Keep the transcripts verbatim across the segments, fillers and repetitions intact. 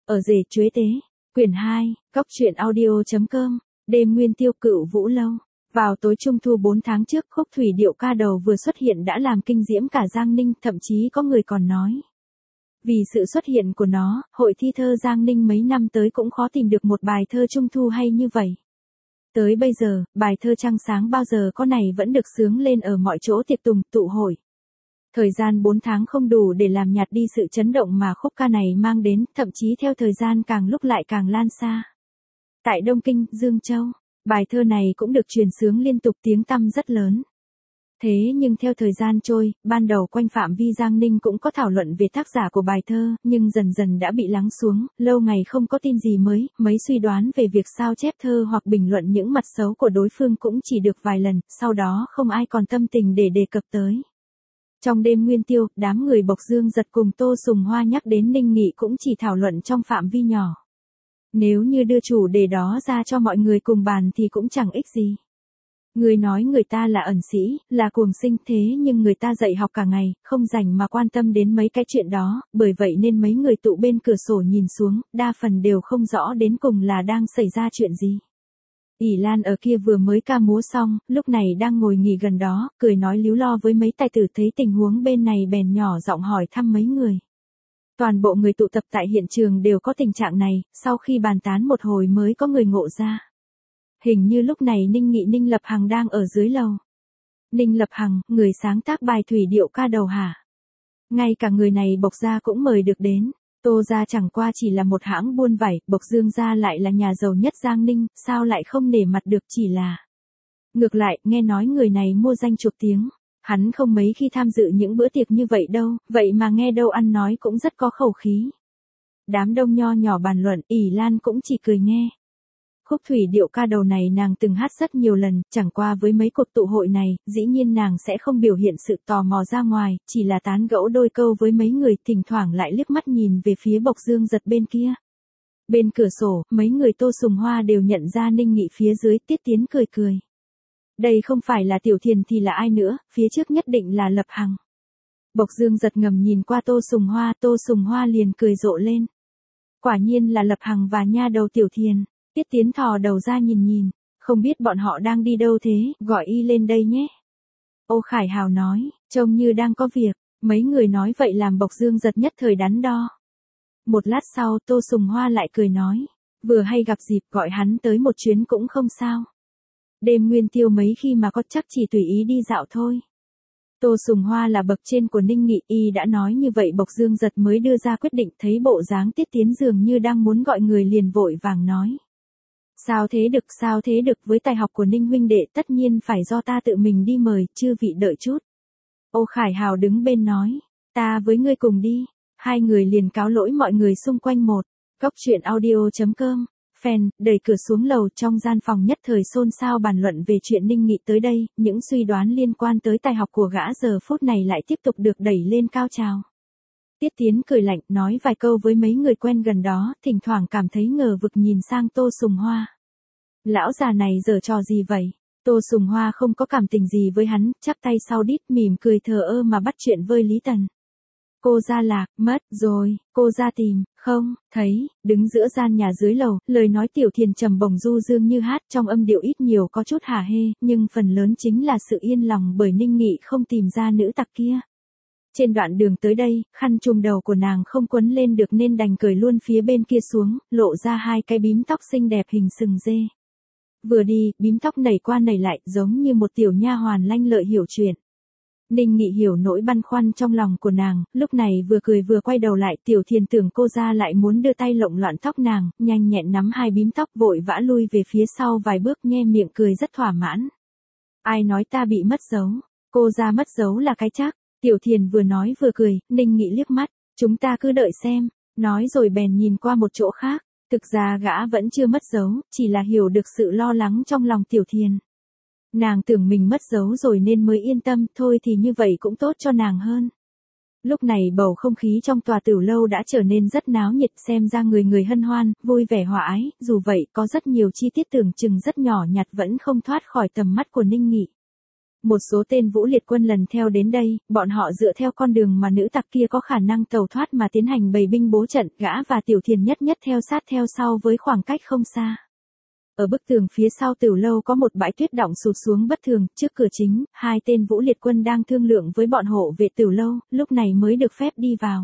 Ở rể chuế tế. Quyển hai, Cóc truyện audio chấm com. Đêm nguyên tiêu cựu Vũ Lâu. Vào tối trung thu bốn tháng trước, khúc thủy điệu ca đầu vừa xuất hiện đã làm kinh diễm cả Giang Ninh, thậm chí có người còn nói. Vì sự xuất hiện của nó, hội thi thơ Giang Ninh mấy năm tới cũng khó tìm được một bài thơ trung thu hay như vậy. Tới bây giờ, bài thơ Trăng Sáng Bao Giờ Có này vẫn được xướng lên ở mọi chỗ tiệc tùng, tụ hội. Thời gian bốn tháng không đủ để làm nhạt đi sự chấn động mà khúc ca này mang đến, thậm chí theo thời gian càng lúc lại càng lan xa. Tại Đông Kinh, Dương Châu, bài thơ này cũng được truyền xướng liên tục, tiếng tăm rất lớn. Thế nhưng theo thời gian trôi, ban đầu quanh phạm vi Giang Ninh cũng có thảo luận về tác giả của bài thơ, nhưng dần dần đã bị lắng xuống, lâu ngày không có tin gì mới, mấy suy đoán về việc sao chép thơ hoặc bình luận những mặt xấu của đối phương cũng chỉ được vài lần, sau đó không ai còn tâm tình để đề cập tới. Trong đêm nguyên tiêu, đám người Bộc Dương Giật cùng Tô Sùng Hoa nhắc đến Ninh Nghị cũng chỉ thảo luận trong phạm vi nhỏ. Nếu như đưa chủ đề đó ra cho mọi người cùng bàn thì cũng chẳng ích gì. Người nói người ta là ẩn sĩ, là cuồng sinh, thế nhưng người ta dạy học cả ngày, không rảnh mà quan tâm đến mấy cái chuyện đó, bởi vậy nên mấy người tụ bên cửa sổ nhìn xuống, đa phần đều không rõ đến cùng là đang xảy ra chuyện gì. ỷ Lan ở kia vừa mới ca múa xong, lúc này đang ngồi nghỉ gần đó, cười nói líu lo với mấy tài tử, thấy tình huống bên này bèn nhỏ giọng hỏi thăm mấy người. Toàn bộ người tụ tập tại hiện trường đều có tình trạng này, sau khi bàn tán một hồi mới có người ngộ ra. Hình như lúc này Ninh Nghị Ninh Lập Hằng đang ở dưới lầu. Ninh Lập Hằng, người sáng tác bài thủy điệu ca đầu hả? Ngay cả người này Bộc gia cũng mời được đến. Tô gia chẳng qua chỉ là một hãng buôn vải, Bộc Dương gia lại là nhà giàu nhất Giang Ninh, sao lại không nể mặt được, chỉ là. Ngược lại, nghe nói người này mua danh chuộc tiếng. Hắn không mấy khi tham dự những bữa tiệc như vậy đâu, vậy mà nghe đâu ăn nói cũng rất có khẩu khí. Đám đông nho nhỏ bàn luận, ỷ Lan cũng chỉ cười nghe. Khúc thủy điệu ca đầu này nàng từng hát rất nhiều lần, chẳng qua với mấy cuộc tụ hội này, dĩ nhiên nàng sẽ không biểu hiện sự tò mò ra ngoài, chỉ là tán gẫu đôi câu với mấy người, thỉnh thoảng lại liếc mắt nhìn về phía Bộc Dương Giật bên kia. Bên cửa sổ, mấy người Tô Sùng Hoa đều nhận ra Ninh Nghị phía dưới, Tiết Tiến cười cười. Đây không phải là Tiểu Thiền thì là ai nữa, phía trước nhất định là Lập Hằng. Bộc Dương Giật ngầm nhìn qua Tô Sùng Hoa, Tô Sùng Hoa liền cười rộ lên. Quả nhiên là Lập Hằng và nha đầu Tiểu Thiền. Tiết Tiến thò đầu ra nhìn nhìn, không biết bọn họ đang đi đâu thế, gọi y lên đây nhé. Ô Khải Hào nói, trông như đang có việc, mấy người nói vậy làm Bộc Dương Giật nhất thời đắn đo. Một lát sau Tô Sùng Hoa lại cười nói, vừa hay gặp dịp gọi hắn tới một chuyến cũng không sao. Đêm nguyên tiêu mấy khi mà có, chắc chỉ tùy ý đi dạo thôi. Tô Sùng Hoa là bậc trên của Ninh Nghị, y đã nói như vậy Bộc Dương Giật mới đưa ra quyết định, thấy bộ dáng Tiết Tiến dường như đang muốn gọi người liền vội vàng nói. Sao thế được, sao thế được, với tài học của Ninh huynh đệ tất nhiên phải do ta tự mình đi mời, chư vị đợi chút. Ô Khải Hào đứng bên nói, ta với ngươi cùng đi, hai người liền cáo lỗi mọi người xung quanh một. Cóc truyện audio chấm com. Fan, đẩy cửa xuống lầu, trong gian phòng nhất thời xôn xao bàn luận về chuyện Ninh Nghị tới đây, những suy đoán liên quan tới tài học của gã giờ phút này lại tiếp tục được đẩy lên cao trào. Tiết Tiến cười lạnh, nói vài câu với mấy người quen gần đó, thỉnh thoảng cảm thấy ngờ vực nhìn sang Tô Sùng Hoa. Lão già này giở trò gì vậy? Tô Sùng Hoa không có cảm tình gì với hắn, chắp tay sau đít mỉm cười thờ ơ mà bắt chuyện với Lý Tần. Cô ra lạc, mất rồi, cô ra tìm, không, thấy, đứng giữa gian nhà dưới lầu, lời nói Tiểu Thiền trầm bổng du dương như hát, trong âm điệu ít nhiều có chút hả hê, nhưng phần lớn chính là sự yên lòng bởi Ninh Nghị không tìm ra nữ tặc kia. Trên đoạn đường tới đây, khăn trùm đầu của nàng không quấn lên được nên đành cởi luôn phía bên kia xuống, lộ ra hai cái bím tóc xinh đẹp hình sừng dê. Vừa đi, bím tóc nảy qua nảy lại, giống như một tiểu nha hoàn lanh lợi hiểu chuyện. Ninh Nghị hiểu nỗi băn khoăn trong lòng của nàng, lúc này vừa cười vừa quay đầu lại, Tiểu Thiền tưởng cô ra lại muốn đưa tay lộng loạn tóc nàng, nhanh nhẹn nắm hai bím tóc vội vã lui về phía sau vài bước, nhe miệng cười rất thỏa mãn. Ai nói ta bị mất dấu, cô ra mất dấu là cái chắc. Tiểu Thiền vừa nói vừa cười, Ninh Nghị liếc mắt, chúng ta cứ đợi xem, nói rồi bèn nhìn qua một chỗ khác, thực ra gã vẫn chưa mất dấu, chỉ là hiểu được sự lo lắng trong lòng Tiểu Thiền. Nàng tưởng mình mất dấu rồi nên mới yên tâm, thôi thì như vậy cũng tốt cho nàng hơn. Lúc này bầu không khí trong tòa tửu lâu đã trở nên rất náo nhiệt, xem ra người người hân hoan, vui vẻ hòa ái, dù vậy có rất nhiều chi tiết tưởng chừng rất nhỏ nhặt vẫn không thoát khỏi tầm mắt của Ninh Nghị. Một số tên Vũ Liệt quân lần theo đến đây, bọn họ dựa theo con đường mà nữ tặc kia có khả năng tẩu thoát mà tiến hành bày binh bố trận, gã và Tiểu Thiền nhất nhất theo sát theo sau với khoảng cách không xa. Ở bức tường phía sau Tửu lâu có một bãi tuyết đọng sụt xuống bất thường, trước cửa chính, hai tên Vũ Liệt quân đang thương lượng với bọn hộ vệ Tửu lâu, lúc này mới được phép đi vào.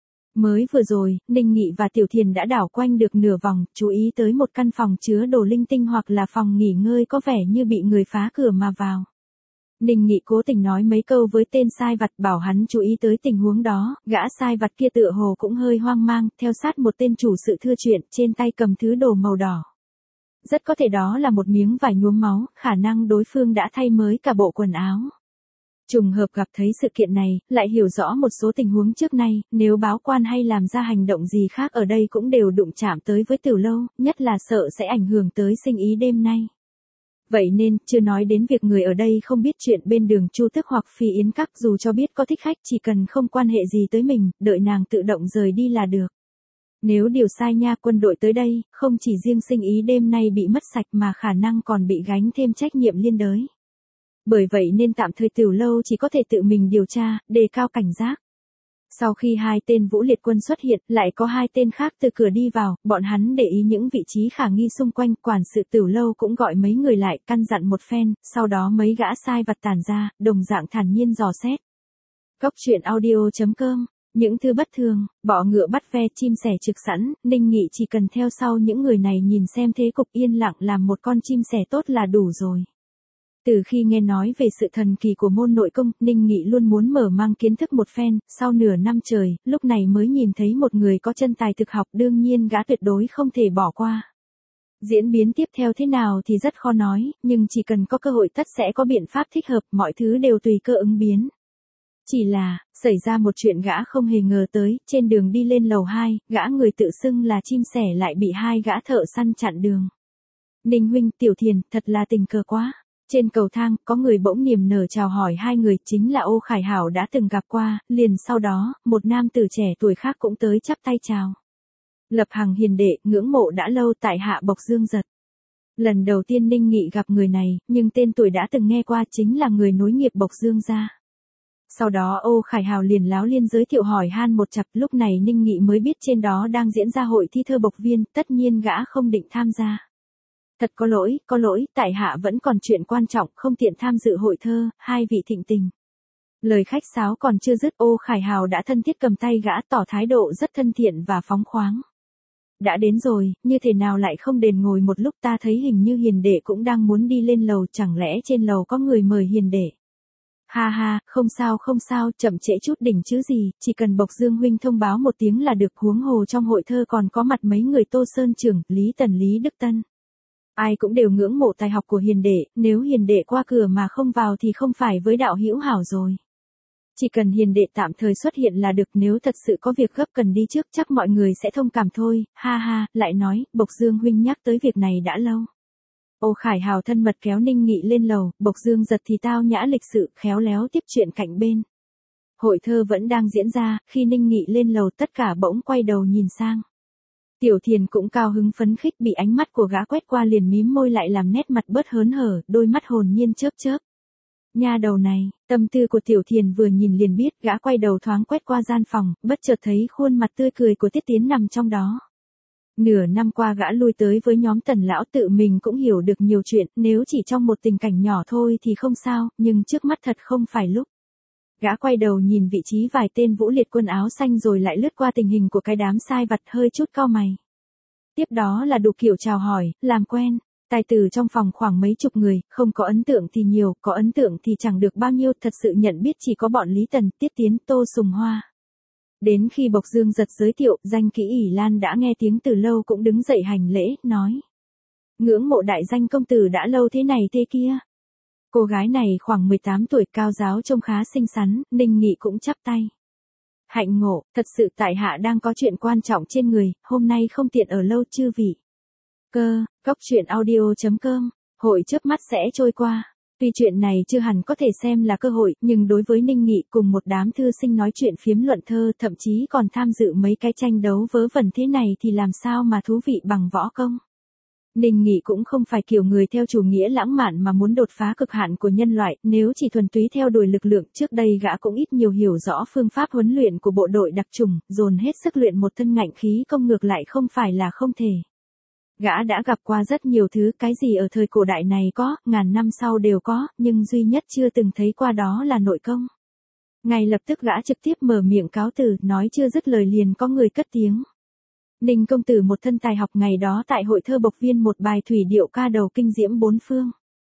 Mới vừa rồi, Ninh Nghị và Tiểu Thiền đã đảo quanh được nửa vòng, chú ý tới một căn phòng chứa đồ linh tinh hoặc là phòng nghỉ ngơi có vẻ như bị người phá cửa mà vào. Ninh Nghị cố tình nói mấy câu với tên sai vặt bảo hắn chú ý tới tình huống đó, gã sai vặt kia tựa hồ cũng hơi hoang mang, theo sát một tên chủ sự thưa chuyện, trên tay cầm thứ đồ màu đỏ. Rất có thể đó là một miếng vải nhuốm máu, khả năng đối phương đã thay mới cả bộ quần áo. Trùng hợp gặp thấy sự kiện này, lại hiểu rõ một số tình huống trước nay, nếu báo quan hay làm ra hành động gì khác ở đây cũng đều đụng chạm tới với Tửu lâu, nhất là sợ sẽ ảnh hưởng tới sinh ý đêm nay. Vậy nên, chưa nói đến việc người ở đây không biết chuyện bên đường Chu Tước hoặc Phi Yến Các, dù cho biết có thích khách chỉ cần không quan hệ gì tới mình, đợi nàng tự động rời đi là được. Nếu điều sai nha, quân đội tới đây, không chỉ riêng sinh ý đêm nay bị mất sạch mà khả năng còn bị gánh thêm trách nhiệm liên đới. Bởi vậy nên tạm thời Tửu lâu chỉ có thể tự mình điều tra, đề cao cảnh giác. Sau khi hai tên Vũ Liệt quân xuất hiện, lại có hai tên khác từ cửa đi vào, bọn hắn để ý những vị trí khả nghi xung quanh, quản sự Tửu lâu cũng gọi mấy người lại, căn dặn một phen, sau đó mấy gã sai vặt tản ra, đồng dạng thản nhiên dò xét. Cốc truyện audio chấm com, những thứ bất thường, bọ ngựa bắt ve, chim sẻ trực sẵn, Ninh Nghị chỉ cần theo sau những người này nhìn xem thế cục yên lặng làm một con chim sẻ tốt là đủ rồi. Từ khi nghe nói về sự thần kỳ của môn nội công, Ninh Nghị luôn muốn mở mang kiến thức một phen, sau nửa năm trời, lúc này mới nhìn thấy một người có chân tài thực học, đương nhiên gã tuyệt đối không thể bỏ qua. Diễn biến tiếp theo thế nào thì rất khó nói, nhưng chỉ cần có cơ hội tất sẽ có biện pháp thích hợp, mọi thứ đều tùy cơ ứng biến. Chỉ là, xảy ra một chuyện gã không hề ngờ tới, trên đường đi lên lầu hai, gã người tự xưng là chim sẻ lại bị hai gã thợ săn chặn đường. Ninh huynh, Tiểu Thiền, thật là tình cờ quá. Trên cầu thang, có người bỗng niềm nở chào hỏi hai người, chính là Ô Khải Hảo đã từng gặp qua, liền sau đó, một nam tử trẻ tuổi khác cũng tới chắp tay chào. Lập Hằng hiền đệ, ngưỡng mộ đã lâu, tại hạ Bộc Dương Giật. Lần đầu tiên Ninh Nghị gặp người này, nhưng tên tuổi đã từng nghe qua, chính là người nối nghiệp Bộc Dương gia. Sau đó Ô Khải Hào liền láo liên giới thiệu hỏi han một chặp, lúc này Ninh Nghị mới biết trên đó đang diễn ra hội thi thơ Bộc Viên, tất nhiên gã không định tham gia. Thật có lỗi, có lỗi, tại hạ vẫn còn chuyện quan trọng, không tiện tham dự hội thơ, hai vị thịnh tình. Lời khách sáo còn chưa dứt, Ô Khải Hào đã thân thiết cầm tay gã, tỏ thái độ rất thân thiện và phóng khoáng. Đã đến rồi, như thế nào lại không đền ngồi một lúc, ta thấy hình như hiền đệ cũng đang muốn đi lên lầu, chẳng lẽ trên lầu có người mời hiền đệ. Ha ha, không sao không sao, chậm trễ chút đỉnh chứ gì, chỉ cần Bộc Dương huynh thông báo một tiếng là được, huống hồ trong hội thơ còn có mặt mấy người Tô Sơn Trưởng, Lý Tần Lý Đức Tân. Ai cũng đều ngưỡng mộ tài học của hiền đệ, nếu hiền đệ qua cửa mà không vào thì không phải với đạo hữu hảo rồi. Chỉ cần hiền đệ tạm thời xuất hiện là được, nếu thật sự có việc gấp cần đi trước chắc mọi người sẽ thông cảm thôi, ha ha, lại nói, Bộc Dương huynh nhắc tới việc này đã lâu. Ô Khải Hào thân mật kéo Ninh Nghị lên lầu, Bộc Dương Giật thì tao nhã lịch sự, khéo léo tiếp chuyện cạnh bên. Hội thơ vẫn đang diễn ra, khi Ninh Nghị lên lầu tất cả bỗng quay đầu nhìn sang. Tiểu Thiền cũng cao hứng phấn khích, bị ánh mắt của gã quét qua liền mím môi lại làm nét mặt bớt hớn hở, đôi mắt hồn nhiên chớp chớp. Nha đầu này, tâm tư của Tiểu Thiền vừa nhìn liền biết, gã quay đầu thoáng quét qua gian phòng, bất chợt thấy khuôn mặt tươi cười của Tiết Tiến nằm trong đó. Nửa năm qua gã lui tới với nhóm Tần lão, tự mình cũng hiểu được nhiều chuyện, nếu chỉ trong một tình cảnh nhỏ thôi thì không sao, nhưng trước mắt thật không phải lúc. Gã quay đầu nhìn vị trí vài tên Vũ Liệt quân áo xanh rồi lại lướt qua tình hình của cái đám sai vặt, hơi chút cau mày. Tiếp đó là đủ kiểu chào hỏi, làm quen. Tài tử trong phòng khoảng mấy chục người, không có ấn tượng thì nhiều, có ấn tượng thì chẳng được bao nhiêu, thật sự nhận biết chỉ có bọn Lý Tần, Tiết Tiến, Tô Sùng Hoa. Đến khi Bộc Dương Giật giới thiệu, danh kỹ ỷ Lan đã nghe tiếng từ lâu cũng đứng dậy hành lễ, nói. Ngưỡng mộ đại danh công tử đã lâu thế này thế kia. Cô gái này khoảng mười tám tuổi, cao giáo trông khá xinh xắn, Ninh Nghị cũng chắp tay. Hạnh ngộ, thật sự tại hạ đang có chuyện quan trọng trên người, hôm nay không tiện ở lâu chư vị. Cơ, cốc truyện audio chấm com, hội chớp mắt sẽ trôi qua. Tuy chuyện này chưa hẳn có thể xem là cơ hội, nhưng đối với Ninh Nghị cùng một đám thư sinh nói chuyện phiếm luận thơ, thậm chí còn tham dự mấy cái tranh đấu vớ vẩn thế này thì làm sao mà thú vị bằng võ công. Ninh Nghị cũng không phải kiểu người theo chủ nghĩa lãng mạn mà muốn đột phá cực hạn của nhân loại, nếu chỉ thuần túy theo đuổi lực lượng, trước đây gã cũng ít nhiều hiểu rõ phương pháp huấn luyện của bộ đội đặc chủng, dồn hết sức luyện một thân ngạnh khí công ngược lại không phải là không thể. Gã đã gặp qua rất nhiều thứ, cái gì ở thời cổ đại này có, ngàn năm sau đều có, nhưng duy nhất chưa từng thấy qua đó là nội công. Ngay lập tức gã trực tiếp mở miệng cáo từ, nói chưa dứt lời liền có người cất tiếng. Ninh công tử một thân tài học, ngày đó tại hội thơ Bộc Viên một bài thủy điệu ca đầu kinh diễm bốn phương.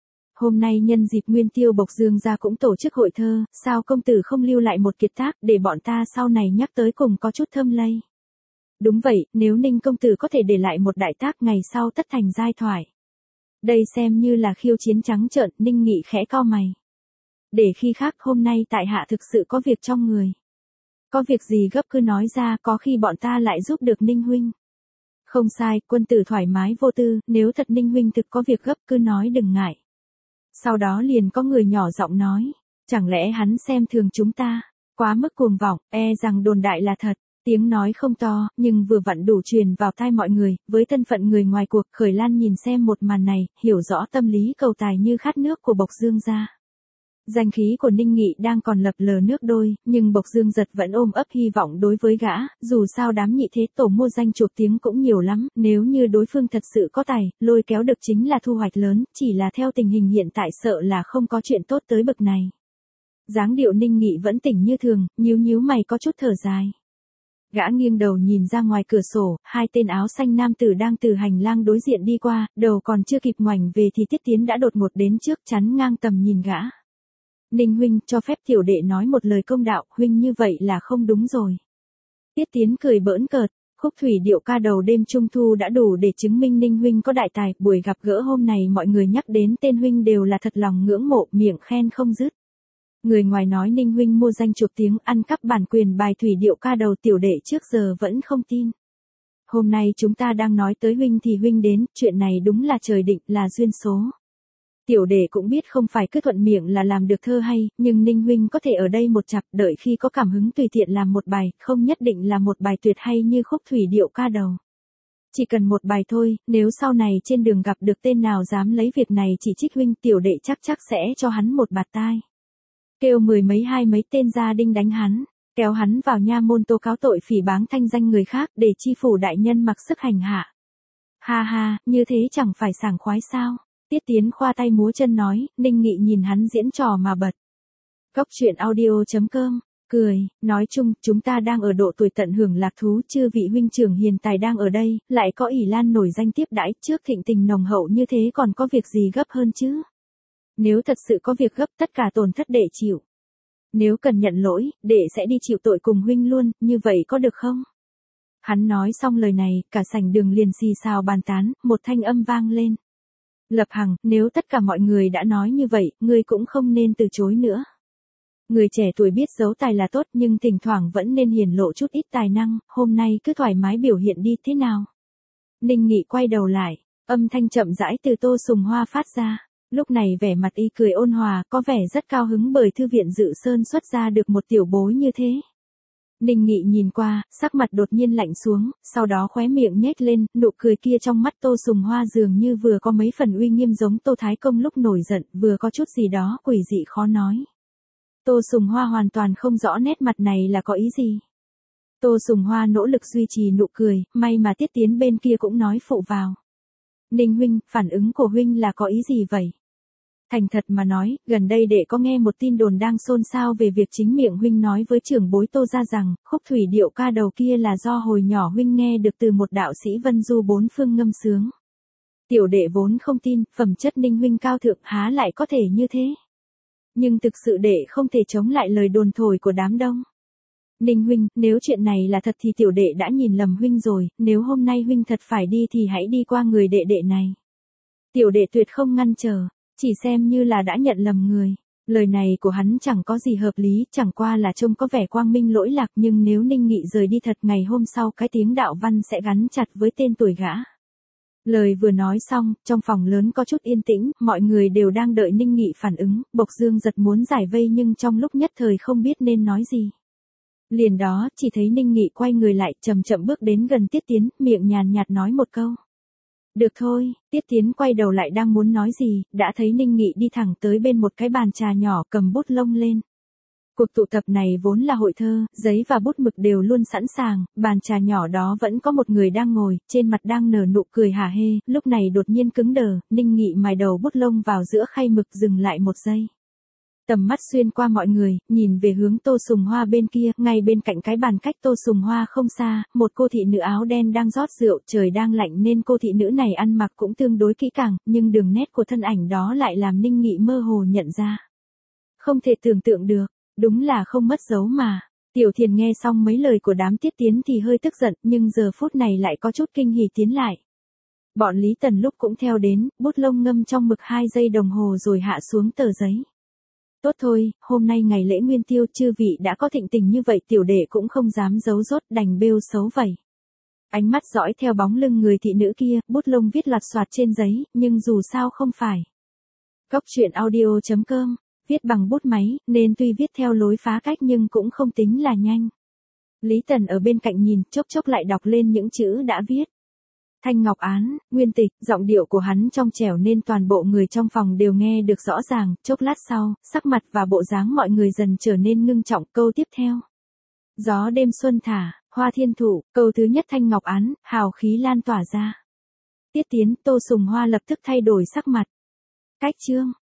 Hôm nay nhân dịp Nguyên Tiêu Bộc Dương gia cũng tổ chức hội thơ, sao công tử không lưu lại một kiệt tác để bọn ta sau này nhắc tới cùng có chút thâm lây. Đúng vậy, nếu Ninh công tử có thể để lại một đại tác ngày sau tất thành giai thoại. Đây xem như là khiêu chiến trắng trợn, Ninh Nghị khẽ cau mày. Để khi khác, hôm nay tại hạ thực sự có việc trong người. Có việc gì gấp cứ nói ra, có khi bọn ta lại giúp được Ninh huynh. Không sai, quân tử thoải mái vô tư, nếu thật Ninh huynh thực có việc gấp cứ nói đừng ngại. Sau đó liền có người nhỏ giọng nói, chẳng lẽ hắn xem thường chúng ta, quá mức cuồng vọng, e rằng đồn đại là thật. Tiếng nói không to, nhưng vừa vặn đủ truyền vào tai mọi người, với thân phận người ngoài cuộc, Khởi Lan nhìn xem một màn này, hiểu rõ tâm lý cầu tài như khát nước của Bộc Dương gia. Danh khí của Ninh Nghị đang còn lập lờ nước đôi, nhưng Bộc Dương Giật vẫn ôm ấp hy vọng đối với gã, dù sao đám nhị thế tổ mua danh chuộc tiếng cũng nhiều lắm, nếu như đối phương thật sự có tài, lôi kéo được chính là thu hoạch lớn, chỉ là theo tình hình hiện tại sợ là không có chuyện tốt tới bậc này. Dáng điệu Ninh Nghị vẫn tỉnh như thường, nhíu nhíu mày có chút thở dài. Gã nghiêng đầu nhìn ra ngoài cửa sổ, hai tên áo xanh nam tử đang từ hành lang đối diện đi qua, đầu còn chưa kịp ngoảnh về thì Tiết Tiến đã đột ngột đến trước chắn ngang tầm nhìn gã. Ninh huynh, cho phép tiểu đệ nói một lời công đạo, huynh như vậy là không đúng rồi. Tiết Tiến cười bỡn cợt, khúc thủy điệu ca đầu đêm trung thu đã đủ để chứng minh Ninh huynh có đại tài, buổi gặp gỡ hôm nay mọi người nhắc đến tên huynh đều là thật lòng ngưỡng mộ, miệng khen không dứt. Người ngoài nói Ninh huynh mua danh chuộc tiếng, ăn cắp bản quyền bài thủy điệu ca đầu, tiểu đệ trước giờ vẫn không tin. Hôm nay chúng ta đang nói tới huynh thì huynh đến, chuyện này đúng là trời định, là duyên số. Tiểu đệ cũng biết không phải cứ thuận miệng là làm được thơ hay, nhưng Ninh huynh có thể ở đây một chặp, đợi khi có cảm hứng tùy tiện làm một bài, không nhất định là một bài tuyệt hay như khúc thủy điệu ca đầu. Chỉ cần một bài thôi, nếu sau này trên đường gặp được tên nào dám lấy việc này chỉ trích huynh, tiểu đệ chắc chắc sẽ cho hắn một bạt tai. Kêu mười mấy hai mấy tên gia đinh đánh hắn, kéo hắn vào nha môn tố cáo tội phỉ báng thanh danh người khác để chi phủ đại nhân mặc sức hành hạ. Ha ha, như thế chẳng phải sảng khoái sao? Tiết Tiến khoa tay múa chân nói, Ninh Nghị nhìn hắn diễn trò mà bật. Cốc truyện audio chấm com, cười, nói chung, chúng ta đang ở độ tuổi tận hưởng lạc thú, chư vị huynh trưởng hiền tài đang ở đây, lại có ỷ lan nổi danh tiếp đãi, trước thịnh tình nồng hậu như thế còn có việc gì gấp hơn chứ? Nếu thật sự có việc gấp, tất cả tổn thất để chịu. Nếu cần nhận lỗi, đệ sẽ đi chịu tội cùng huynh luôn, như vậy có được không? Hắn nói xong lời này, cả sảnh đường liền xì xào bàn tán, một thanh âm vang lên. Lập Hằng, nếu tất cả mọi người đã nói như vậy, ngươi cũng không nên từ chối nữa. Người trẻ tuổi biết giấu tài là tốt, nhưng thỉnh thoảng vẫn nên hiển lộ chút ít tài năng, hôm nay cứ thoải mái biểu hiện đi, thế nào? Ninh Nghị quay đầu lại, âm thanh chậm rãi từ Tô Sùng Hoa phát ra. Lúc này vẻ mặt y cười ôn hòa, có vẻ rất cao hứng bởi thư viện Dự Sơn xuất ra được một tiểu bối như thế. Ninh Nghị nhìn qua, sắc mặt đột nhiên lạnh xuống, sau đó khóe miệng nhếch lên, nụ cười kia trong mắt Tô Sùng Hoa dường như vừa có mấy phần uy nghiêm giống Tô Thái Công lúc nổi giận, vừa có chút gì đó quỷ dị khó nói. Tô Sùng Hoa hoàn toàn không rõ nét mặt này là có ý gì. Tô Sùng Hoa nỗ lực duy trì nụ cười, may mà Tiết Tiến bên kia cũng nói phụ vào. Ninh huynh, phản ứng của huynh là có ý gì vậy? Thành thật mà nói, gần đây đệ có nghe một tin đồn đang xôn xao về việc chính miệng huynh nói với trưởng bối Tô gia rằng, khúc thủy điệu ca đầu kia là do hồi nhỏ huynh nghe được từ một đạo sĩ vân du bốn phương ngâm sướng. Tiểu đệ vốn không tin, phẩm chất Ninh huynh cao thượng há lại có thể như thế. Nhưng thực sự đệ không thể chống lại lời đồn thổi của đám đông. Ninh huynh, nếu chuyện này là thật thì tiểu đệ đã nhìn lầm huynh rồi, nếu hôm nay huynh thật phải đi thì hãy đi qua người đệ đệ này. Tiểu đệ tuyệt không ngăn trở, chỉ xem như là đã nhận lầm người. Lời này của hắn chẳng có gì hợp lý, chẳng qua là trông có vẻ quang minh lỗi lạc, nhưng nếu Ninh Nghị rời đi thật ngày hôm sau cái tiếng đạo văn sẽ gắn chặt với tên tuổi gã. Lời vừa nói xong, trong phòng lớn có chút yên tĩnh, mọi người đều đang đợi Ninh Nghị phản ứng, Bộc Dương Giật muốn giải vây nhưng trong lúc nhất thời không biết nên nói gì. Liền đó, chỉ thấy Ninh Nghị quay người lại, chậm chậm bước đến gần Tiết Tiến, miệng nhàn nhạt nói một câu. Được thôi, Tiết Tiến quay đầu lại đang muốn nói gì, đã thấy Ninh Nghị đi thẳng tới bên một cái bàn trà nhỏ cầm bút lông lên. Cuộc tụ tập này vốn là hội thơ, giấy và bút mực đều luôn sẵn sàng, bàn trà nhỏ đó vẫn có một người đang ngồi, trên mặt đang nở nụ cười hả hê, lúc này đột nhiên cứng đờ, Ninh Nghị mài đầu bút lông vào giữa khay mực dừng lại một giây. Tầm mắt xuyên qua mọi người, nhìn về hướng Tô Sùng Hoa bên kia, ngay bên cạnh cái bàn cách Tô Sùng Hoa không xa, một cô thị nữ áo đen đang rót rượu, trời đang lạnh nên cô thị nữ này ăn mặc cũng tương đối kỹ càng, nhưng đường nét của thân ảnh đó lại làm Ninh Nghị mơ hồ nhận ra. Không thể tưởng tượng được, đúng là không mất dấu mà. Tiểu Thiền nghe xong mấy lời của đám Tiết Tiến thì hơi tức giận, nhưng giờ phút này lại có chút kinh hỉ tiến lại. Bọn Lý Tần lúc cũng theo đến, bút lông ngâm trong mực hai giây đồng hồ rồi hạ xuống tờ giấy. Tốt thôi, hôm nay ngày lễ Nguyên Tiêu chư vị đã có thịnh tình như vậy, tiểu đệ cũng không dám giấu rốt, đành bêu xấu vậy. Ánh mắt dõi theo bóng lưng người thị nữ kia, bút lông viết loạt soạt trên giấy, nhưng dù sao không phải. Cốc truyện audio chấm com, viết bằng bút máy, nên tuy viết theo lối phá cách nhưng cũng không tính là nhanh. Lý Tần ở bên cạnh nhìn, chốc chốc lại đọc lên những chữ đã viết. Thanh Ngọc Án, nguyên tịch, giọng điệu của hắn trong trẻo nên toàn bộ người trong phòng đều nghe được rõ ràng, chốc lát sau, sắc mặt và bộ dáng mọi người dần trở nên ngưng trọng, câu tiếp theo. Gió đêm xuân thả, hoa thiên thụ, câu thứ nhất Thanh Ngọc Án, hào khí lan tỏa ra. Tiết Tiến, Tô Sùng Hoa lập tức thay đổi sắc mặt. Cách chương.